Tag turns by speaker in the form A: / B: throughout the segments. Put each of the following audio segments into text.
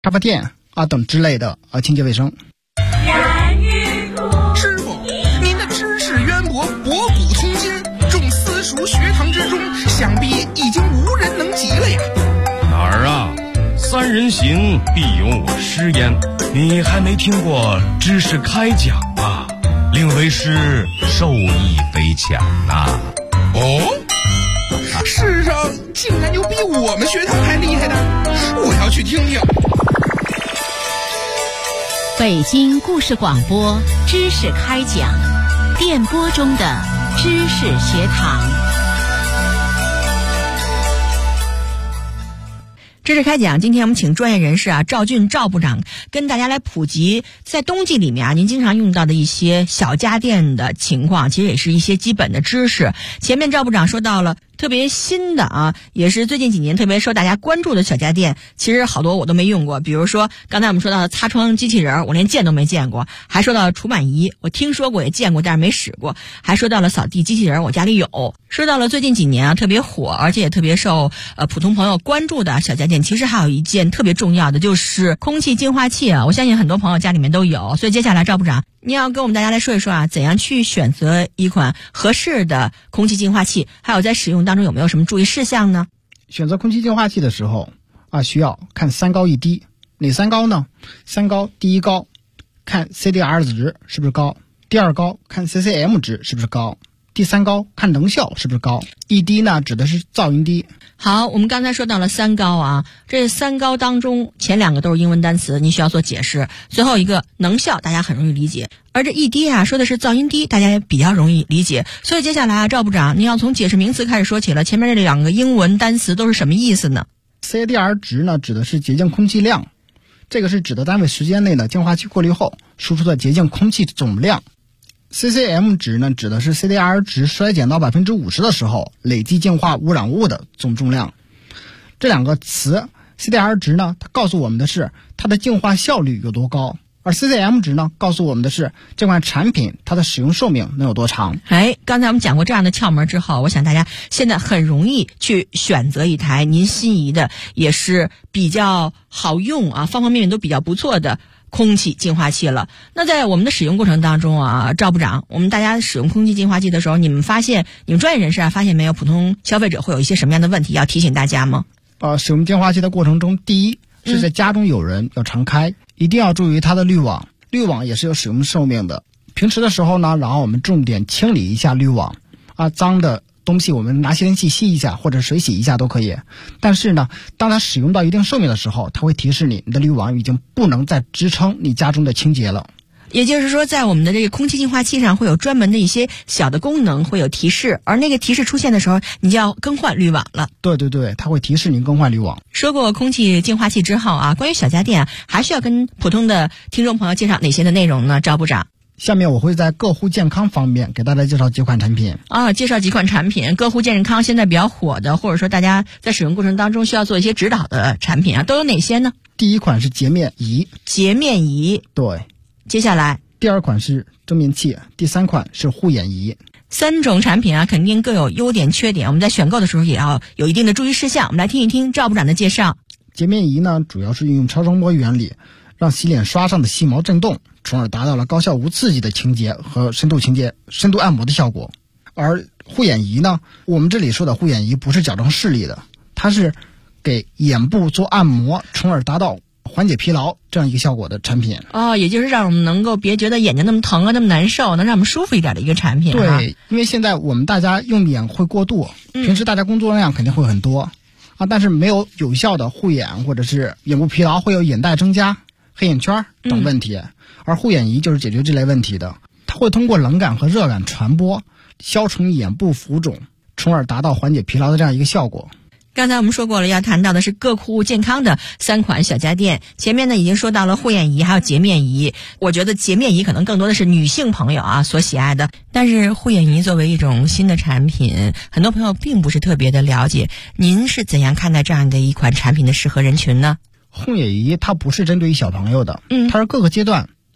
A: 茶叶店等之类的清洁卫生。
B: 师傅，您的知识渊博，博古通今，众私塾学堂之中，想必已经无人能及了呀。
C: 哪儿啊？三人行，必有我师焉。你还没听过知识开讲吧？令为师受益匪浅呐。
B: 世上竟然有比我们学堂还厉害的，我要去听听。
D: 北京故事广播知识开讲，电波中的知识学堂。
E: 知识开讲，今天我们请专业人士赵俊赵部长跟大家来普及在冬季里面您经常用到的一些小家电的情况，其实也是一些基本的知识。前面赵部长说到了特别新的也是最近几年特别受大家关注的小家电，其实好多我都没用过。比如说刚才我们说到的擦窗机器人，我连见都没见过；还说到了除螨仪，我听说过也见过，但是没使过；还说到了扫地机器人，我家里有。说到了最近几年特别火，而且也特别受普通朋友关注的小家电，其实还有一件特别重要的，就是空气净化器我相信很多朋友家里面都有。所以接下来赵部长你要跟我们大家来说一说怎样去选择一款合适的空气净化器，还有在使用当中有没有什么注意事项呢？
A: 选择空气净化器的时候需要看三高一低。哪三高呢？三高，第一高看 CDR 值是不是高，第二高看 CCM 值是不是高，第三高看能效是不是高。一低呢指的是噪音低。
E: 好，我们刚才说到了三高这三高当中前两个都是英文单词，你需要做解释。最后一个能效大家很容易理解，而这一低说的是噪音低，大家也比较容易理解。所以接下来赵部长你要从解释名词开始说起了，前面这两个英文单词都是什么意思呢？
A: CDR 值呢指的是洁净空气量，这个是指的单位时间内的净化器过滤后输出的洁净空气总量。CCM 值呢指的是 CDR 值衰减到 50% 的时候累计净化污染物的总重量。这两个词 CDR 值呢它告诉我们的是它的净化效率有多高，而 CCM 值呢告诉我们的是这款产品它的使用寿命能有多长。
E: 刚才我们讲过这样的窍门之后，我想大家现在很容易去选择一台您心仪的也是比较好用方方面面都比较不错的空气净化器了。那在我们的使用过程当中赵部长，我们大家使用空气净化器的时候，你们专业人士发现没有普通消费者会有一些什么样的问题要提醒大家吗？
A: 使用净化器的过程中，第一是在家中有人要常开，一定要注意它的滤网，滤网也是有使用寿命的。平时的时候呢，然后我们重点清理一下滤网脏的东西我们拿吸尘器吸一下或者水洗一下都可以。但是呢，当它使用到一定寿命的时候，它会提示你的滤网已经不能再支撑你家中的清洁了。
E: 也就是说在我们的这个空气净化器上会有专门的一些小的功能会有提示，而那个提示出现的时候你就要更换滤网了。
A: 对，它会提示您更换滤网。
E: 说过空气净化器之后关于小家电还需要跟普通的听众朋友介绍哪些的内容呢？赵部长，
A: 下面我会在个护健康方面给大家介绍几款产品
E: 介绍几款产品。个护健康现在比较火的，或者说大家在使用过程当中需要做一些指导的产品都有哪些呢？
A: 第一款是洁面仪。
E: 洁面仪，
A: 对。
E: 接下来
A: 第二款是蒸面器，第三款是护眼仪。
E: 三种产品肯定各有优点缺点，我们在选购的时候也要有一定的注意事项。我们来听一听赵部长的介绍。
A: 洁面仪呢主要是运用超声波原理，让洗脸刷上的细毛震动，从而达到了高效无刺激的清洁和深度按摩的效果。而护眼仪呢，我们这里说的护眼仪不是矫正视力的，它是给眼部做按摩，从而达到缓解疲劳这样一个效果的产品。
E: 也就是让我们能够别觉得眼睛那么疼那么难受，能让我们舒服一点的一个产品。
A: 对，因为现在我们大家用眼会过度，平时大家工作量肯定会很多但是没有有效的护眼或者是眼部疲劳，会有眼袋增加、黑眼圈等问题。而护眼仪就是解决这类问题的，它会通过冷感和热感传播，消除眼部浮肿，从而达到缓解疲劳的这样一个效果。
E: 刚才我们说过了，要谈到的是个护健康的三款小家电。前面呢已经说到了护眼仪还有洁面仪，我觉得洁面仪可能更多的是女性朋友所喜爱的，但是护眼仪作为一种新的产品，很多朋友并不是特别的了解。您是怎样看待这样的一款产品的适合人群呢？
A: 护眼仪它不是针对于小朋友的，它是各个阶段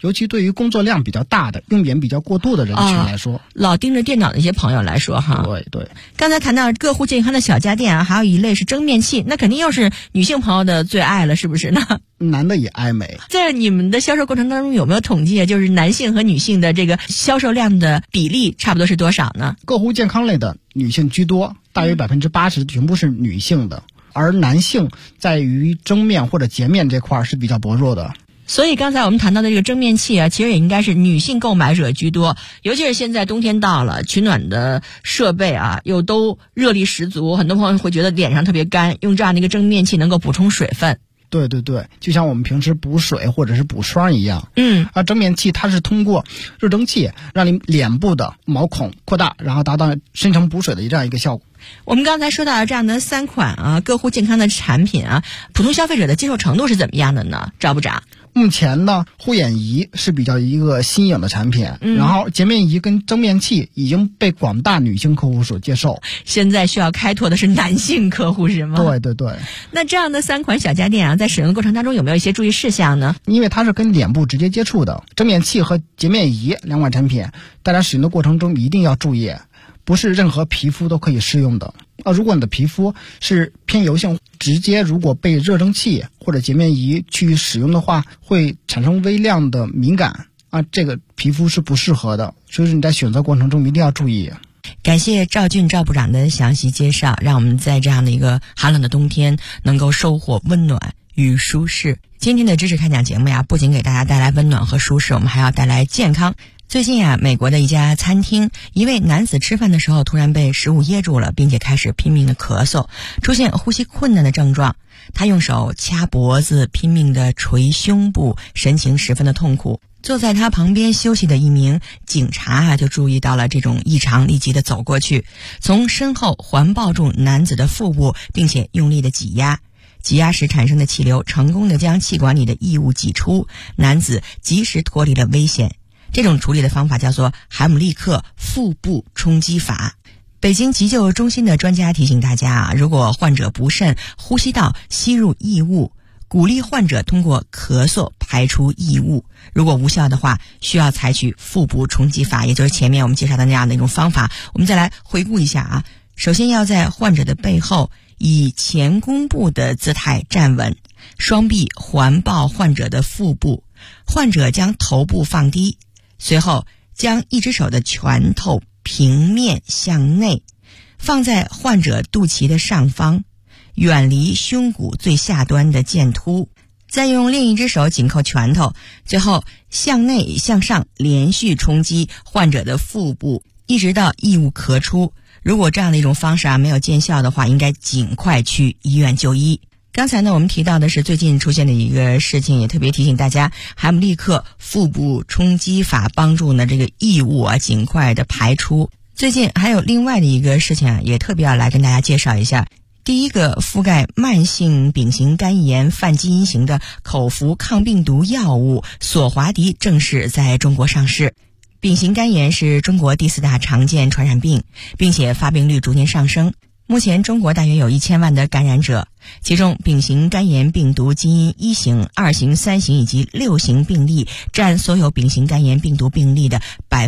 A: 尤其对于工作量比较大的、用眼比较过度的人群来说，
E: 老盯着电脑的一些朋友来说哈。
A: 对。
E: 刚才谈到个护健康的小家电啊，还有一类是蒸面器，那肯定又是女性朋友的最爱了，是不是呢？
A: 男的也爱美。
E: 在你们的销售过程当中有没有统计啊？就是男性和女性的这个销售量的比例差不多是多少呢？
A: 个护健康类的女性居多，大约80%全部是女性的，而男性在于蒸面或者洁面这块是比较薄弱的。
E: 所以刚才我们谈到的这个蒸面器啊，其实也应该是女性购买者居多，尤其是现在冬天到了，取暖的设备啊又都热力十足，很多朋友会觉得脸上特别干，用这样的一个蒸面器能够补充水分。
A: 对，就像我们平时补水或者是补霜一样。蒸面器它是通过热蒸汽让你脸部的毛孔扩大，然后达到深层补水的这样一个效果。
E: 我们刚才说到的这样的3款个护健康的产品啊，普通消费者的接受程度是怎么样的呢？赵部长。
A: 目前呢，护眼仪是比较一个新颖的产品，然后洁面仪跟蒸面器已经被广大女性客户所接受。
E: 现在需要开拓的是男性客户是吗？
A: 对。
E: 那这样的3款小家电啊，在使用的过程当中有没有一些注意事项呢？
A: 因为它是跟脸部直接接触的，蒸面器和洁面仪2款产品，大家使用的过程中一定要注意，不是任何皮肤都可以适用的。如果你的皮肤是偏油性，直接如果被热蒸汽或者洁面仪去使用的话，会产生微量的敏感这个皮肤是不适合的，所以说你在选择过程中一定要注意。
E: 感谢赵俊赵部长的详细介绍，让我们在这样的一个寒冷的冬天能够收获温暖与舒适。今天的知识开讲节目呀，不仅给大家带来温暖和舒适，我们还要带来健康。最近啊，美国的一家餐厅，一位男子吃饭的时候突然被食物噎住了，并且开始拼命的咳嗽，出现呼吸困难的症状。他用手掐脖子，拼命的捶胸部，神情十分的痛苦。坐在他旁边休息的一名警察就注意到了这种异常，立即的走过去，从身后环抱住男子的腹部，并且用力的挤压。挤压时产生的气流成功的将气管里的异物挤出，男子及时脱离了危险。这种处理的方法叫做海姆立克腹部冲击法。北京急救中心的专家提醒大家如果患者不慎呼吸道吸入异物，鼓励患者通过咳嗽排出异物，如果无效的话，需要采取腹部冲击法，也就是前面我们介绍的那样的一种方法。我们再来回顾一下首先要在患者的背后以前弓步的姿态站稳，双臂环抱患者的腹部，患者将头部放低，随后将一只手的拳头平面向内放在患者肚脐的上方，远离胸骨最下端的剑突，再用另一只手紧扣拳头，最后向内向上连续冲击患者的腹部，一直到异物咳出。如果这样的一种方式没有见效的话，应该尽快去医院就医。刚才呢，我们提到的是最近出现的一个事情，也特别提醒大家，海姆立克腹部冲击法帮助呢这个异物尽快的排出。最近还有另外的一个事情也特别要来跟大家介绍一下。第一个覆盖慢性丙型肝炎泛基因型的口服抗病毒药物索华迪正式在中国上市。丙型肝炎是中国第4大常见传染病，并且发病率逐年上升。目前中国大约有1000万的感染者，其中丙型肝炎病毒基因1型、2型、3型以及6型病例占所有丙型肝炎病毒病例的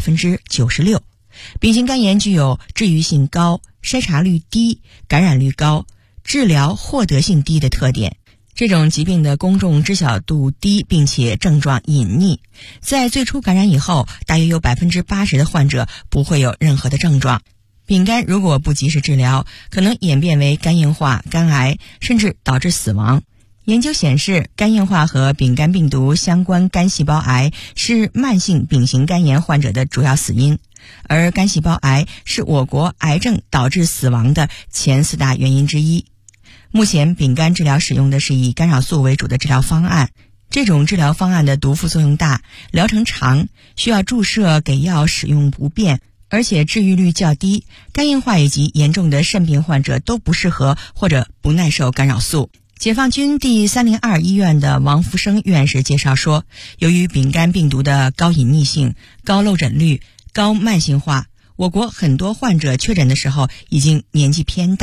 E: 96%。丙型肝炎具有治愈性高、筛查率低、感染率高、治疗获得性低的特点。这种疾病的公众知晓度低，并且症状隐匿。在最初感染以后，大约有 80% 的患者不会有任何的症状。丙肝如果不及时治疗，可能演变为肝硬化、肝癌，甚至导致死亡。研究显示，肝硬化和丙肝病毒相关肝细胞癌是慢性丙型肝炎患者的主要死因，而肝细胞癌是我国癌症导致死亡的前4大原因之一。目前丙肝治疗使用的是以干扰素为主的治疗方案，这种治疗方案的毒副作用大，疗程长，需要注射给药，使用不便，而且治愈率较低。肝硬化以及严重的肾病患者都不适合或者不耐受干扰素。解放军第302医院的王福生院士介绍说，由于丙肝病毒的高隐匿性、高漏诊率、高慢性化，我国很多患者确诊的时候已经年纪偏大，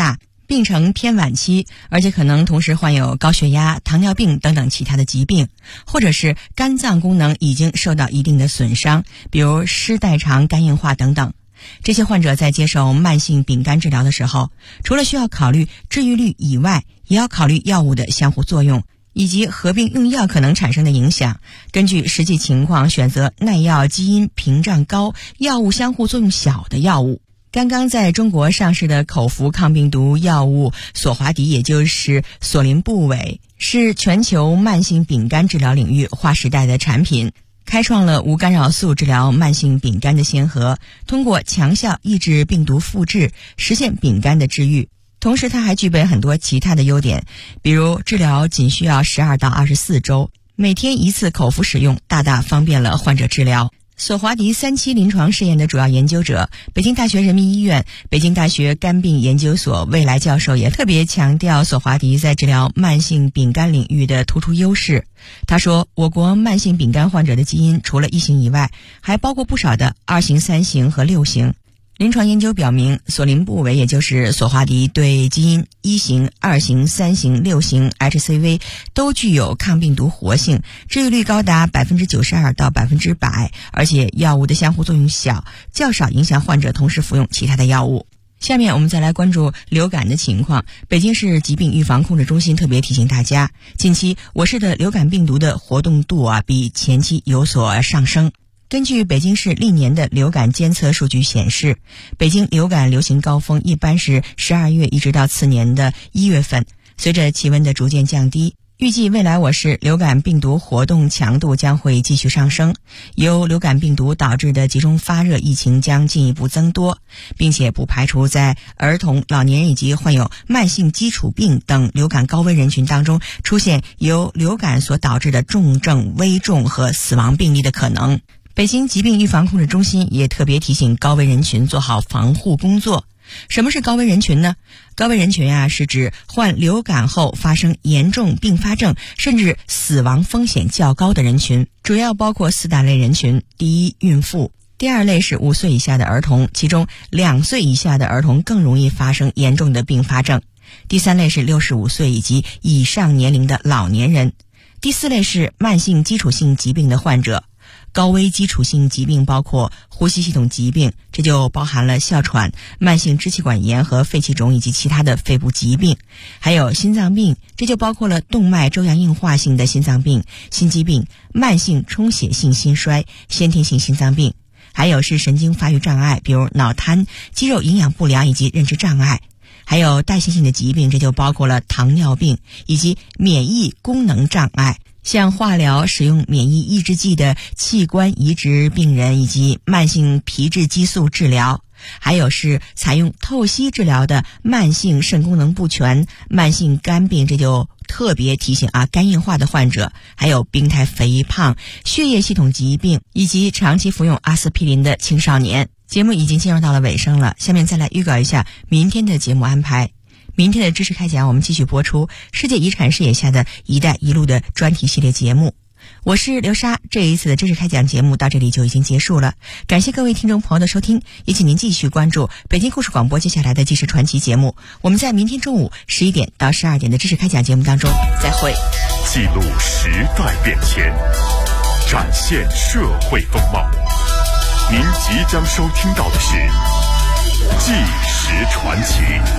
E: 病程偏晚期，而且可能同时患有高血压、糖尿病等等其他的疾病，或者是肝脏功能已经受到一定的损伤，比如湿代偿、肝硬化等等。这些患者在接受慢性丙肝治疗的时候，除了需要考虑治愈率以外，也要考虑药物的相互作用以及合并用药可能产生的影响，根据实际情况选择耐药基因屏障高、药物相互作用小的药物。刚刚在中国上市的口服抗病毒药物索华迪，也就是索林布韦，是全球慢性丙肝治疗领域划时代的产品，开创了无干扰素治疗慢性丙肝的先河，通过强效抑制病毒复制，实现丙肝的治愈。同时它还具备很多其他的优点，比如治疗仅需要12到24周，每天1次口服使用，大大方便了患者治疗。索华迪3期临床试验的主要研究者，北京大学人民医院、北京大学肝病研究所未来教授也特别强调索华迪在治疗慢性丙肝领域的突出优势。他说，我国慢性丙肝患者的基因除了1型以外，还包括不少的2型、3型和6型。临床研究表明，索林布韦也就是索华迪对基因1型、2型、3型、6型 HCV 都具有抗病毒活性，治愈率高达92%到100%，而且药物的相互作用小，较少影响患者同时服用其他的药物。下面我们再来关注流感的情况。北京市疾病预防控制中心特别提醒大家，近期我市的流感病毒的活动度比前期有所上升。根据北京市历年的流感监测数据显示，北京流感流行高峰一般是12月一直到次年的1月份，随着气温的逐渐降低，预计未来我市流感病毒活动强度将会继续上升，由流感病毒导致的集中发热疫情将进一步增多，并且不排除在儿童、老年人以及患有慢性基础病等流感高危人群当中出现由流感所导致的重症、危重和死亡病例的可能。北京疾病预防控制中心也特别提醒高危人群做好防护工作。什么是高危人群呢？高危人群是指患流感后发生严重并发症甚至死亡风险较高的人群，主要包括4大类人群。第一，孕妇；第二类是5岁以下的儿童，其中2岁以下的儿童更容易发生严重的并发症；第3类是65岁以及以上年龄的老年人；第4类是慢性基础性疾病的患者。高危基础性疾病包括呼吸系统疾病，这就包含了哮喘、慢性支气管炎和肺气肿以及其他的肺部疾病；还有心脏病，这就包括了动脉粥样硬化性的心脏病、心肌病、慢性充血性心衰、先天性心脏病；还有是神经发育障碍，比如脑瘫、肌肉营养不良以及认知障碍；还有代谢性的疾病，这就包括了糖尿病以及免疫功能障碍，像化疗、使用免疫抑制剂的器官移植病人以及慢性皮质激素治疗，还有是采用透析治疗的慢性肾功能不全、慢性肝病，这就特别提醒肝硬化的患者，还有病态肥胖、血液系统疾病以及长期服用阿司匹林的青少年。节目已经进入到了尾声了，下面再来预告一下明天的节目安排。明天的知识开讲，我们继续播出世界遗产视野下的一带一路的专题系列节目。我是刘莎，这一次的知识开讲节目到这里就已经结束了，感谢各位听众朋友的收听，也请您继续关注北京故事广播接下来的纪实传奇节目。我们在明天中午11点到12点的知识开讲节目当中再会。
F: 记录时代变迁，展现社会风貌。您即将收听到的是纪实传奇。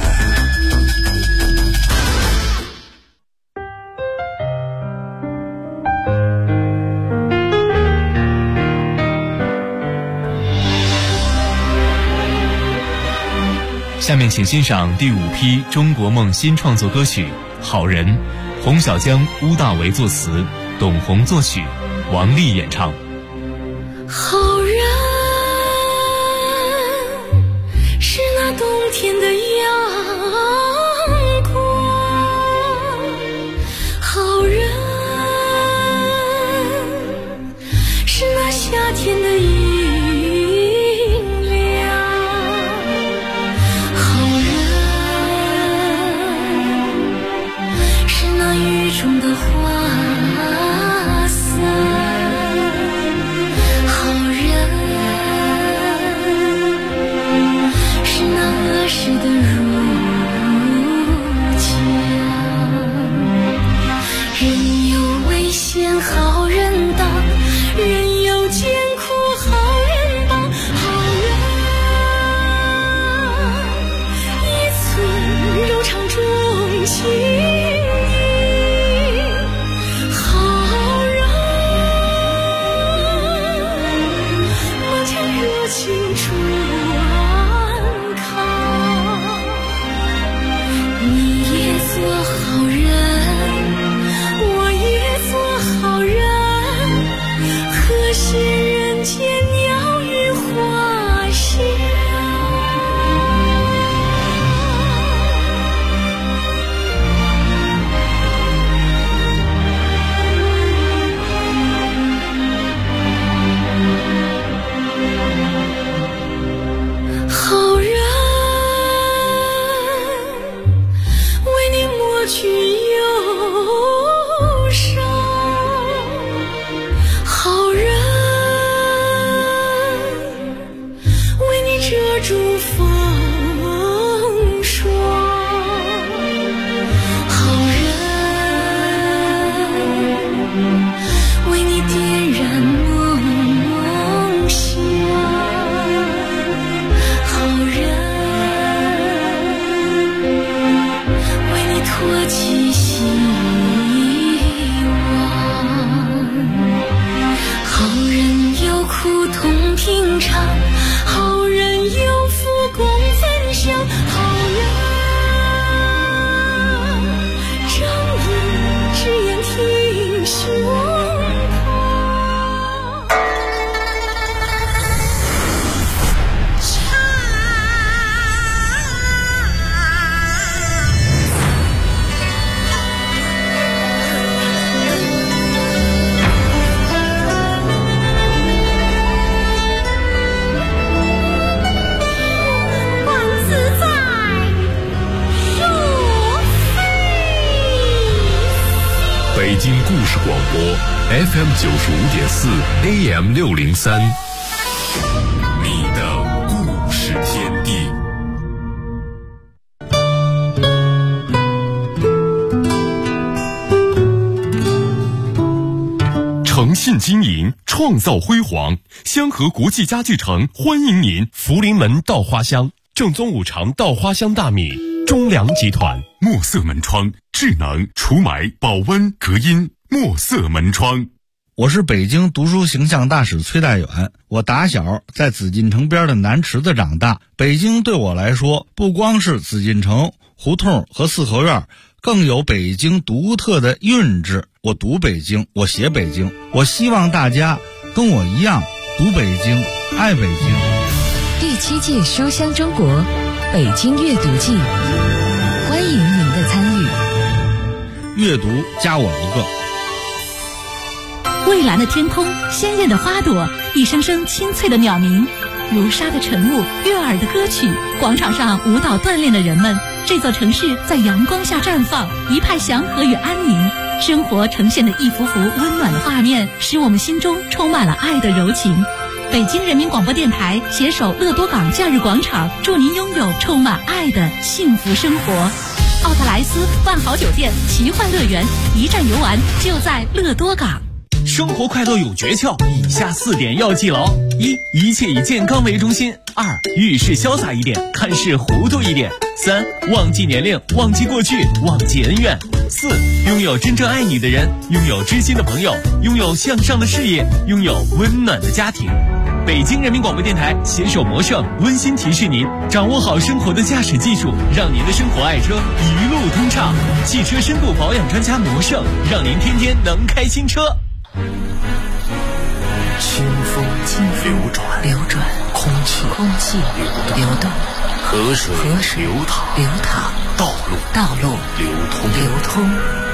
G: 下面请欣赏第5批中国梦新创作歌曲《好人》，洪小江、乌大为作词，董宏作曲，王丽演唱。
H: 好人是那冬天的阳光，好人是那夏天的阴凉，好人是那雨中的花伞，是那恶时的风霜。好人为你点燃梦想，好人为你托起希望，好人有苦痛品尝，好人有福共分享，好人仗义直言挺胸
F: 北京故事广播 FM 95.4 AM 603，你的故事天地。诚信经营，创造辉煌。香河国际家具城欢迎您！福临门稻花香，正宗五常稻花香大米。中粮集团墨色门窗，智能除霾、保温、隔音。墨色门窗。
I: 我是北京读书形象大使崔大远，我打小在紫禁城边的南池子长大。北京对我来说，不光是紫禁城、胡同和四合院，更有北京独特的韵致。我读北京，我写北京，我希望大家跟我一样读北京，爱北京。
J: 第7届书香中国北京阅读季，欢迎您的参与。
I: 阅读加我一个。
K: 蔚蓝的天空，鲜艳的花朵，一声声清脆的鸟鸣，如沙的晨雾，悦耳的歌曲，广场上舞蹈锻炼的人们，这座城市在阳光下绽放，一派祥和与安宁。生活呈现的一幅幅温暖的画面，使我们心中充满了爱的柔情。北京人民广播电台携手乐多港假日广场，祝您拥有充满爱的幸福生活。奥特莱斯万豪酒店奇幻乐园，一站游玩就在乐多港。
G: 生活快乐有诀窍，以下4点要记牢：一切以健康为中心；二遇事潇洒一点，看事糊涂一点；三忘记年龄，忘记过去，忘记恩怨；四拥有真正爱你的人，拥有知心的朋友，拥有向上的事业，拥有温暖的家庭。北京人民广播电台携手魔圣温馨提示您，掌握好生活的驾驶技术，让您的生活爱车一路通畅。汽车深度保养专家魔圣，让您天天能开新车。
L: 清风流转，空气流动，河水流淌，道路流通。